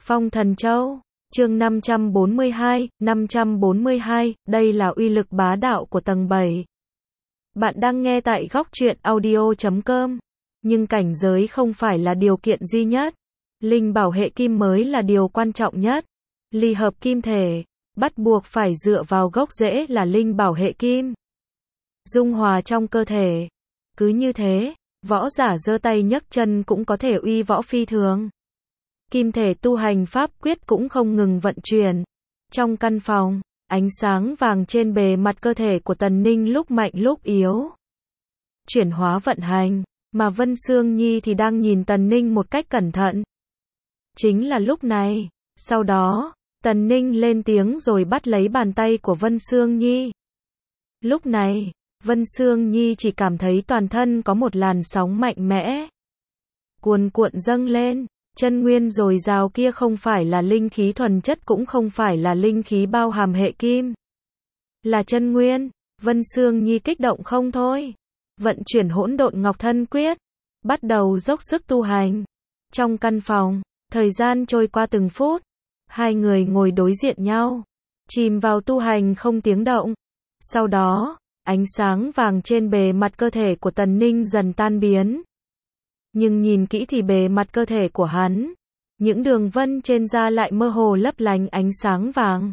Phong Thần Châu, chương 542, đây là uy lực bá đạo của tầng 7. Bạn đang nghe tại góc truyện audio.com, nhưng cảnh giới không phải là điều kiện duy nhất. Linh bảo hệ kim mới là điều quan trọng nhất. Ly hợp kim thể, bắt buộc phải dựa vào gốc rễ là linh bảo hệ kim. Dung hòa trong cơ thể. Cứ như thế, võ giả giơ tay nhấc chân cũng có thể uy võ phi thường. Kim thể tu hành pháp quyết cũng không ngừng vận chuyển. Trong căn phòng, ánh sáng vàng trên bề mặt cơ thể của Tần Ninh lúc mạnh lúc yếu. Chuyển hóa vận hành, mà Vân Sương Nhi thì đang nhìn Tần Ninh một cách cẩn thận. Chính là lúc này, sau đó, Tần Ninh lên tiếng rồi bắt lấy bàn tay của Vân Sương Nhi. Lúc này, Vân Sương Nhi chỉ cảm thấy toàn thân có một làn sóng mạnh mẽ cuồn cuộn dâng lên. Chân nguyên dồi dào kia không phải là linh khí thuần chất, cũng không phải là linh khí bao hàm hệ kim. Là chân nguyên. Vân Sương Nhi kích động không thôi. Vận chuyển hỗn độn ngọc thân quyết. Bắt đầu dốc sức tu hành. Trong căn phòng, thời gian trôi qua từng phút. Hai người ngồi đối diện nhau. Chìm vào tu hành không tiếng động. Sau đó, ánh sáng vàng trên bề mặt cơ thể của Tần Ninh dần tan biến. Nhưng nhìn kỹ thì bề mặt cơ thể của hắn, những đường vân trên da lại mơ hồ lấp lánh ánh sáng vàng.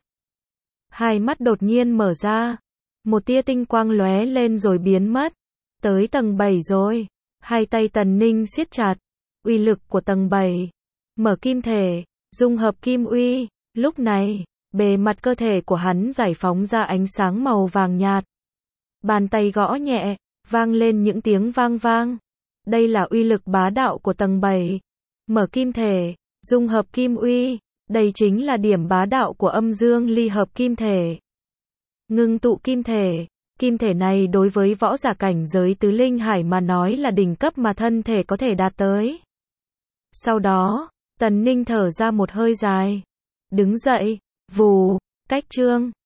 Hai mắt đột nhiên mở ra, một tia tinh quang lóe lên rồi biến mất. Tới tầng 7 rồi. Hai tay Tần Ninh siết chặt. Uy lực của tầng 7. Mở kim thể, dung hợp kim uy. Lúc này, bề mặt cơ thể của hắn giải phóng ra ánh sáng màu vàng nhạt. Bàn tay gõ nhẹ, vang lên những tiếng vang vang. Đây là uy lực bá đạo của tầng 7. Mở kim thể, dung hợp kim uy. Đây chính là điểm bá đạo của âm dương ly hợp kim thể. Ngưng tụ kim thể. Kim thể này đối với võ giả cảnh giới tứ linh hải mà nói là đỉnh cấp mà thân thể có thể đạt tới. Sau đó, Tần Ninh thở ra một hơi dài. Đứng dậy, vù, cách chương.